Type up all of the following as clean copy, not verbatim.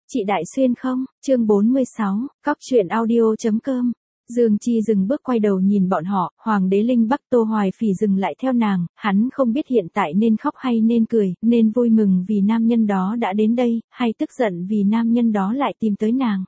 Chị Đại Xuyên không? Chương 46, Cóc truyện audio.com. Dương Chi dừng bước quay đầu nhìn bọn họ, Hoàng đế Linh Bắc Tô Hoài Phỉ dừng lại theo nàng, hắn không biết hiện tại nên khóc hay nên cười, nên vui mừng vì nam nhân đó đã đến đây, hay tức giận vì nam nhân đó lại tìm tới nàng.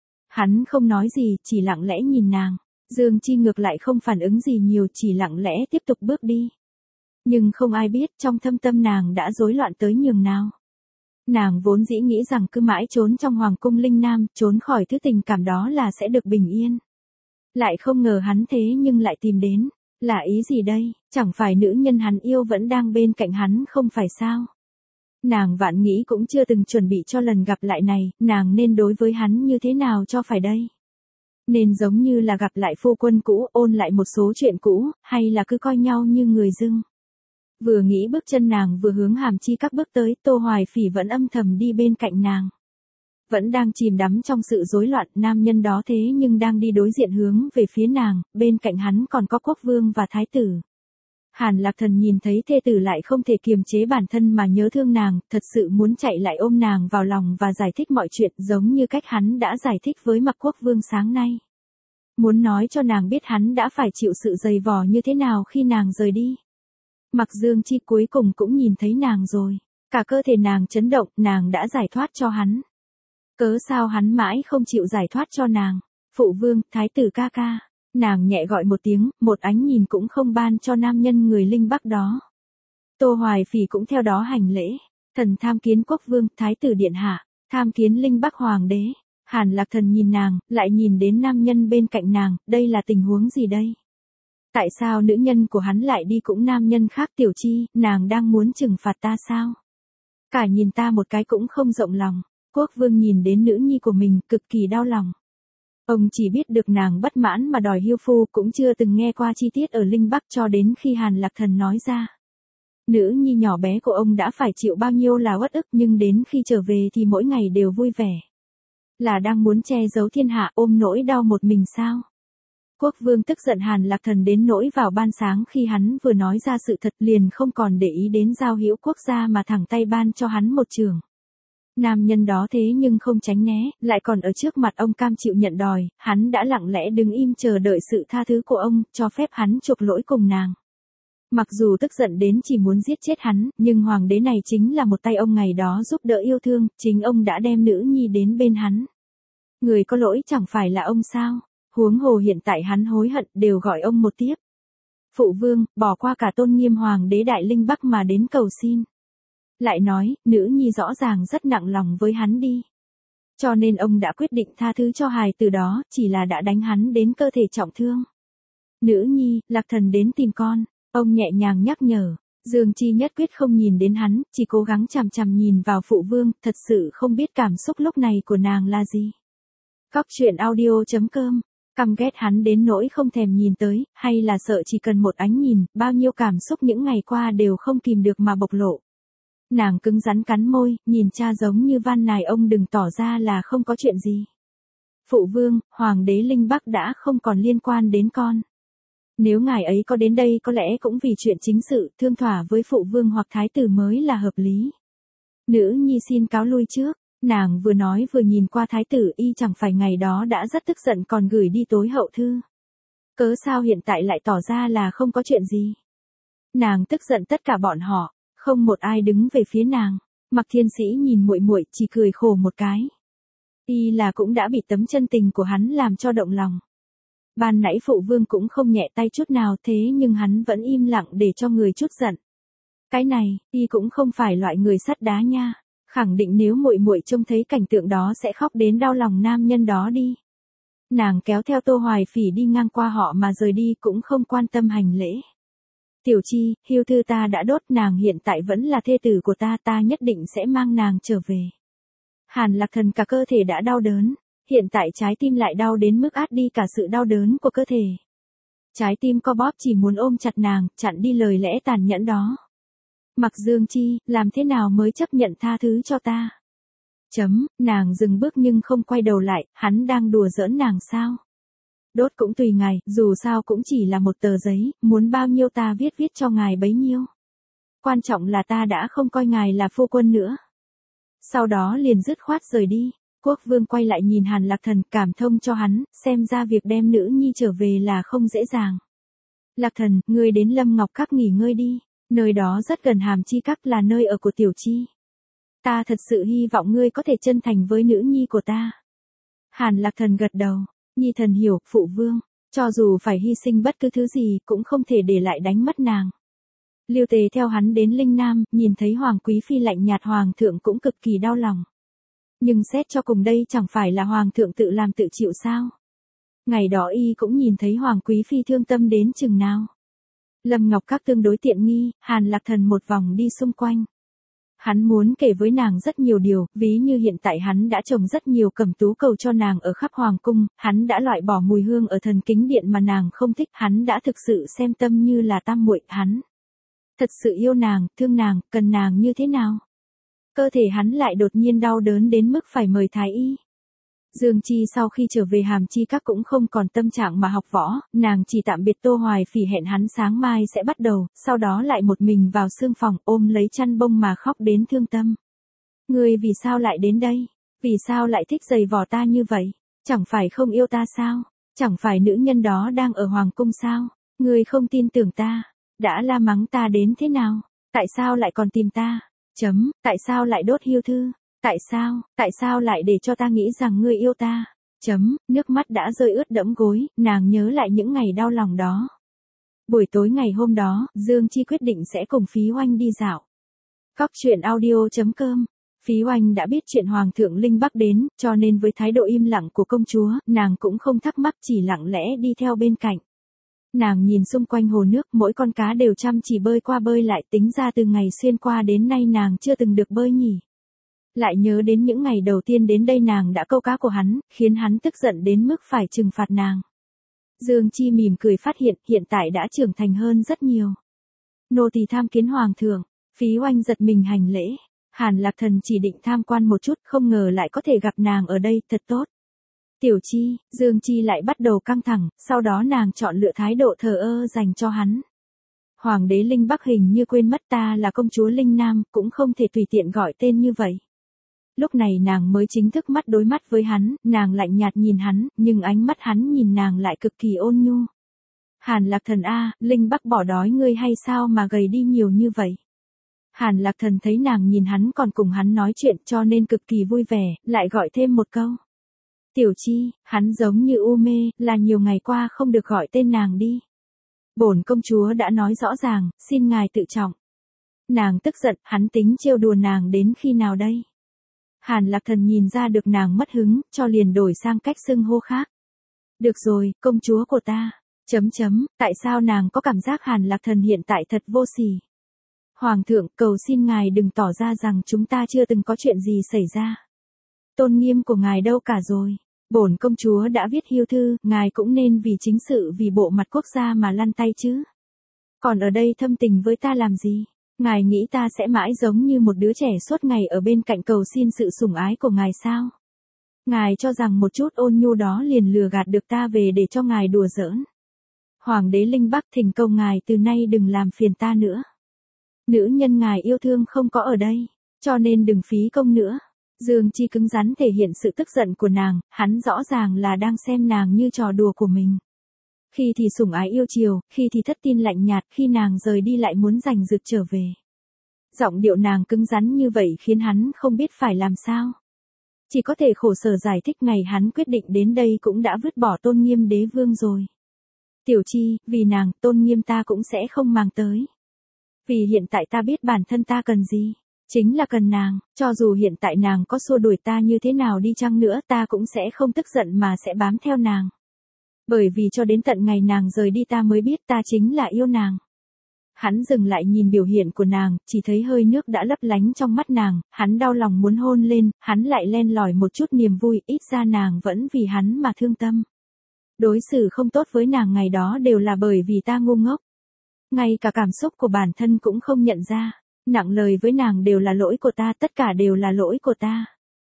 Hắn không nói gì, chỉ lặng lẽ nhìn nàng. Dương Chi ngược lại không phản ứng gì nhiều, chỉ lặng lẽ tiếp tục bước đi. Nhưng không ai biết trong thâm tâm nàng đã rối loạn tới nhường nào. Nàng vốn dĩ nghĩ rằng cứ mãi trốn trong hoàng cung Linh Nam, trốn khỏi thứ tình cảm đó là sẽ được bình yên. Lại không ngờ hắn thế nhưng lại tìm đến. Là ý gì đây? Chẳng phải nữ nhân hắn yêu vẫn đang bên cạnh hắn không phải sao? Nàng vạn nghĩ cũng chưa từng chuẩn bị cho lần gặp lại này, nàng nên đối với hắn như thế nào cho phải đây? Nên giống như là gặp lại phu quân cũ, ôn lại một số chuyện cũ, hay là cứ coi nhau như người dưng? Vừa nghĩ bước chân nàng vừa hướng Hàm Chi các bước tới, Tô Hoài Phỉ vẫn âm thầm đi bên cạnh nàng. Vẫn đang chìm đắm trong sự rối loạn, nam nhân đó thế nhưng đang đi đối diện hướng về phía nàng, bên cạnh hắn còn có quốc vương và thái tử. Hàn Lạc Thần nhìn thấy thê tử lại không thể kiềm chế bản thân mà nhớ thương nàng, thật sự muốn chạy lại ôm nàng vào lòng và giải thích mọi chuyện giống như cách hắn đã giải thích với Mặc Quốc vương sáng nay. Muốn nói cho nàng biết hắn đã phải chịu sự dày vò như thế nào khi nàng rời đi. Mặc Dương Chi cuối cùng cũng nhìn thấy nàng rồi. Cả cơ thể nàng chấn động, nàng đã giải thoát cho hắn. Cớ sao hắn mãi không chịu giải thoát cho nàng? Phụ vương, thái tử ca ca. Nàng nhẹ gọi một tiếng, một ánh nhìn cũng không ban cho nam nhân người Linh Bắc đó. Tô Hoài Phỉ cũng theo đó hành lễ. Thần tham kiến quốc vương, thái tử điện hạ, tham kiến Linh Bắc hoàng đế. Hàn Lạc Thần nhìn nàng, lại nhìn đến nam nhân bên cạnh nàng, đây là tình huống gì đây? Tại sao nữ nhân của hắn lại đi cũng nam nhân khác? Tiểu Chi, nàng đang muốn trừng phạt ta sao? Cả nhìn ta một cái cũng không rộng lòng. Quốc vương nhìn đến nữ nhi của mình, cực kỳ đau lòng. Ông chỉ biết được nàng bất mãn mà đòi hiêu phu, cũng chưa từng nghe qua chi tiết ở Linh Bắc cho đến khi Hàn Lạc Thần nói ra. Nữ nhi nhỏ bé của ông đã phải chịu bao nhiêu là uất ức, nhưng đến khi trở về thì mỗi ngày đều vui vẻ. Là đang muốn che giấu thiên hạ, ôm nỗi đau một mình sao? Quốc vương tức giận Hàn Lạc Thần đến nỗi vào ban sáng khi hắn vừa nói ra sự thật liền không còn để ý đến giao hữu quốc gia mà thẳng tay ban cho hắn một chưởng. Nam nhân đó thế nhưng không tránh né, lại còn ở trước mặt ông cam chịu nhận đòi, hắn đã lặng lẽ đứng im chờ đợi sự tha thứ của ông, cho phép hắn chuộc lỗi cùng nàng. Mặc dù tức giận đến chỉ muốn giết chết hắn, nhưng hoàng đế này chính là một tay ông ngày đó giúp đỡ yêu thương, chính ông đã đem nữ nhi đến bên hắn. Người có lỗi chẳng phải là ông sao? Huống hồ hiện tại hắn hối hận đều gọi ông một tiếp. Phụ vương, bỏ qua cả tôn nghiêm hoàng đế đại Linh Bắc mà đến cầu xin. Lại nói, nữ nhi rõ ràng rất nặng lòng với hắn đi. Cho nên ông đã quyết định tha thứ cho hài từ đó, chỉ là đã đánh hắn đến cơ thể trọng thương. Nữ nhi, Lạc Thần đến tìm con, ông nhẹ nhàng nhắc nhở. Dương Chi nhất quyết không nhìn đến hắn, chỉ cố gắng chằm chằm nhìn vào phụ vương, thật sự không biết cảm xúc lúc này của nàng là gì. Cóc truyện audio.com. Căm ghét hắn đến nỗi không thèm nhìn tới, hay là sợ chỉ cần một ánh nhìn, bao nhiêu cảm xúc những ngày qua đều không kìm được mà bộc lộ. Nàng cứng rắn cắn môi, nhìn cha giống như van nài ông đừng tỏ ra là không có chuyện gì. Phụ vương, hoàng đế Linh Bắc đã không còn liên quan đến con. Nếu ngài ấy có đến đây có lẽ cũng vì chuyện chính sự, thương thỏa với phụ vương hoặc thái tử mới là hợp lý. Nữ nhi xin cáo lui trước. Nàng vừa nói vừa nhìn qua thái tử, y chẳng phải ngày đó đã rất tức giận còn gửi đi tối hậu thư. Cớ sao hiện tại lại tỏ ra là không có chuyện gì? Nàng tức giận tất cả bọn họ, không một ai đứng về phía nàng. Mặc Thiên Sĩ nhìn muội muội chỉ cười khổ một cái. Y là cũng đã bị tấm chân tình của hắn làm cho động lòng. Ban nãy phụ vương cũng không nhẹ tay chút nào, thế nhưng hắn vẫn im lặng để cho người chút giận. Cái này, y cũng không phải loại người sắt đá nha. Khẳng định nếu muội muội trông thấy cảnh tượng đó sẽ khóc đến đau lòng nam nhân đó đi. Nàng kéo theo Tô Hoài Phỉ đi ngang qua họ mà rời đi, cũng không quan tâm hành lễ. Tiểu Chi, hiêu thư ta đã đốt, nàng hiện tại vẫn là thê tử của ta, ta nhất định sẽ mang nàng trở về. Hàn Lạc Thần cả cơ thể đã đau đớn, hiện tại trái tim lại đau đến mức át đi cả sự đau đớn của cơ thể. Trái tim co bóp chỉ muốn ôm chặt nàng, chặn đi lời lẽ tàn nhẫn đó. Mặc Dương Chi, làm thế nào mới chấp nhận tha thứ cho ta? Nàng dừng bước nhưng không quay đầu lại, hắn đang đùa giỡn nàng sao? Đốt cũng tùy ngài, dù sao cũng chỉ là một tờ giấy, muốn bao nhiêu ta viết cho ngài bấy nhiêu. Quan trọng là ta đã không coi ngài là phu quân nữa. Sau đó liền dứt khoát rời đi. Quốc vương quay lại nhìn Hàn Lạc Thần, cảm thông cho hắn, xem ra việc đem nữ nhi trở về là không dễ dàng. Lạc Thần, ngươi đến Lâm Ngọc Các nghỉ ngơi đi, nơi đó rất gần Hàm Chi Các, là nơi ở của Tiểu Chi. Ta thật sự hy vọng ngươi có thể chân thành với nữ nhi của ta. Hàn Lạc Thần gật đầu, nhi thần hiểu, phụ vương, cho dù phải hy sinh bất cứ thứ gì cũng không thể để lại đánh mất nàng. Lưu Tề theo hắn đến Linh Nam, nhìn thấy Hoàng Quý Phi lạnh nhạt, Hoàng thượng cũng cực kỳ đau lòng. Nhưng xét cho cùng đây chẳng phải là Hoàng thượng tự làm tự chịu sao? Ngày đó y cũng nhìn thấy Hoàng Quý Phi thương tâm đến chừng nào. Lâm Ngọc Các tương đối tiện nghi, Hàn Lạc Thần một vòng đi xung quanh. Hắn muốn kể với nàng rất nhiều điều, ví như hiện tại hắn đã trồng rất nhiều cẩm tú cầu cho nàng ở khắp hoàng cung, hắn đã loại bỏ mùi hương ở thần kính điện mà nàng không thích, hắn đã thực sự xem tâm như là tam muội, hắn thật sự yêu nàng, thương nàng, cần nàng như thế nào. Cơ thể hắn lại đột nhiên đau đớn đến mức phải mời thái y. Dương Chi sau khi trở về Hàm Chi Các cũng không còn tâm trạng mà học võ, nàng chỉ tạm biệt Tô Hoài Phỉ, hẹn hắn sáng mai sẽ bắt đầu, sau đó lại một mình vào sương phòng ôm lấy chăn bông mà khóc đến thương tâm. Ngươi vì sao lại đến đây? Vì sao lại thích giày vò ta như vậy? Chẳng phải không yêu ta sao? Chẳng phải nữ nhân đó đang ở hoàng cung sao? Ngươi không tin tưởng ta? Đã la mắng ta đến thế nào? Tại sao lại còn tìm ta? Tại sao lại đốt hưu thư? Tại sao lại để cho ta nghĩ rằng ngươi yêu ta? Nước mắt đã rơi ướt đẫm gối, nàng nhớ lại những ngày đau lòng đó. Buổi tối ngày hôm đó, Dương Chi quyết định sẽ cùng Phí Oanh đi dạo. Cóc truyện audio.com. Phí Oanh đã biết chuyện Hoàng thượng Linh Bắc đến, cho nên với thái độ im lặng của công chúa, nàng cũng không thắc mắc, chỉ lặng lẽ đi theo bên cạnh. Nàng nhìn xung quanh hồ nước, mỗi con cá đều chăm chỉ bơi qua bơi lại, tính ra từ ngày xuyên qua đến nay nàng chưa từng được bơi nhỉ. Lại nhớ đến những ngày đầu tiên đến đây nàng đã câu cá của hắn, khiến hắn tức giận đến mức phải trừng phạt nàng. Dương Chi mỉm cười phát hiện tại đã trưởng thành hơn rất nhiều. Nô tỳ tham kiến Hoàng thượng. Phí Oanh giật mình hành lễ. Hàn Lạc Thần chỉ định tham quan một chút, không ngờ lại có thể gặp nàng ở đây, thật tốt. Tiểu Chi, Dương Chi lại bắt đầu căng thẳng, sau đó nàng chọn lựa thái độ thờ ơ dành cho hắn. Hoàng đế Linh Bắc hình như quên mất ta là công chúa Linh Nam, cũng không thể tùy tiện gọi tên như vậy. Lúc này nàng mới chính thức mắt đối mắt với hắn, nàng lạnh nhạt nhìn hắn, nhưng ánh mắt hắn nhìn nàng lại cực kỳ ôn nhu. Hàn Lạc Thần a, Linh Bắc bỏ đói ngươi hay sao mà gầy đi nhiều như vậy? Hàn Lạc Thần thấy nàng nhìn hắn còn cùng hắn nói chuyện cho nên cực kỳ vui vẻ, lại gọi thêm một câu. Tiểu Chi, hắn giống như u mê, là nhiều ngày qua không được gọi tên nàng đi. Bổn công chúa đã nói rõ ràng, xin ngài tự trọng. Nàng tức giận, hắn tính trêu đùa nàng đến khi nào đây? Hàn Lạc Thần nhìn ra được nàng mất hứng, cho liền đổi sang cách xưng hô khác. Được rồi, công chúa của ta. Tại sao nàng có cảm giác Hàn Lạc Thần hiện tại thật vô sỉ? Hoàng thượng, cầu xin ngài đừng tỏ ra rằng chúng ta chưa từng có chuyện gì xảy ra. Tôn nghiêm của ngài đâu cả rồi? Bổn công chúa đã viết hưu thư, ngài cũng nên vì chính sự vì bộ mặt quốc gia mà lăn tay chứ. Còn ở đây thâm tình với ta làm gì? Ngài nghĩ ta sẽ mãi giống như một đứa trẻ suốt ngày ở bên cạnh cầu xin sự sủng ái của ngài sao? Ngài cho rằng một chút ôn nhu đó liền lừa gạt được ta về để cho ngài đùa giỡn. Hoàng đế Linh Bắc thỉnh cầu ngài từ nay đừng làm phiền ta nữa. Nữ nhân ngài yêu thương không có ở đây, cho nên đừng phí công nữa. Dương Chi cứng rắn thể hiện sự tức giận của nàng, hắn rõ ràng là đang xem nàng như trò đùa của mình. Khi thì sủng ái yêu chiều, khi thì thất tin lạnh nhạt, khi nàng rời đi lại muốn giành giật trở về. Giọng điệu nàng cứng rắn như vậy khiến hắn không biết phải làm sao. Chỉ có thể khổ sở giải thích ngày hắn quyết định đến đây cũng đã vứt bỏ tôn nghiêm đế vương rồi. Tiểu Chi, vì nàng, tôn nghiêm ta cũng sẽ không mang tới. Vì hiện tại ta biết bản thân ta cần gì. Chính là cần nàng, cho dù hiện tại nàng có xua đuổi ta như thế nào đi chăng nữa ta cũng sẽ không tức giận mà sẽ bám theo nàng. Bởi vì cho đến tận ngày nàng rời đi ta mới biết ta chính là yêu nàng. Hắn dừng lại nhìn biểu hiện của nàng, chỉ thấy hơi nước đã lấp lánh trong mắt nàng, hắn đau lòng muốn hôn lên, hắn lại len lỏi một chút niềm vui, ít ra nàng vẫn vì hắn mà thương tâm. Đối xử không tốt với nàng ngày đó đều là bởi vì ta ngu ngốc. Ngay cả cảm xúc của bản thân cũng không nhận ra. Nặng lời với nàng đều là lỗi của ta, tất cả đều là lỗi của ta.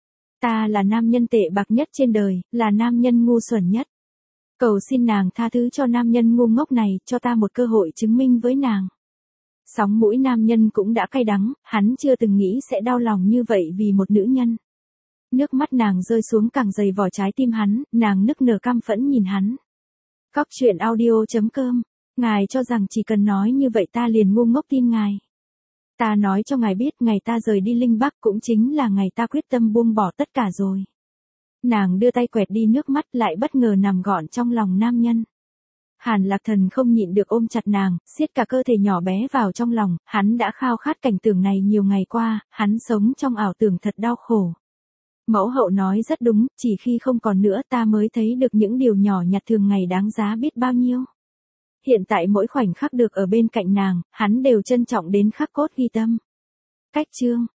Ta là nam nhân tệ bạc nhất trên đời, là nam nhân ngu xuẩn nhất. Cầu xin nàng tha thứ cho nam nhân ngu ngốc này, cho ta một cơ hội chứng minh với nàng. Sóng mũi nam nhân cũng đã cay đắng, hắn chưa từng nghĩ sẽ đau lòng như vậy vì một nữ nhân. Nước mắt nàng rơi xuống càng dày vỏ trái tim hắn, nàng nức nở căm phẫn nhìn hắn. Cóc truyện audio.com. Ngài cho rằng chỉ cần nói như vậy ta liền ngu ngốc tin ngài. Ta nói cho ngài biết ngày ta rời đi Linh Bắc cũng chính là ngày ta quyết tâm buông bỏ tất cả rồi. Nàng đưa tay quẹt đi nước mắt lại bất ngờ nằm gọn trong lòng nam nhân. Hàn Lạc Thần không nhịn được ôm chặt nàng, siết cả cơ thể nhỏ bé vào trong lòng, hắn đã khao khát cảnh tượng này nhiều ngày qua, hắn sống trong ảo tưởng thật đau khổ. Mẫu hậu nói rất đúng, chỉ khi không còn nữa ta mới thấy được những điều nhỏ nhặt thường ngày đáng giá biết bao nhiêu. Hiện tại mỗi khoảnh khắc được ở bên cạnh nàng, hắn đều trân trọng đến khắc cốt ghi tâm. Cách chương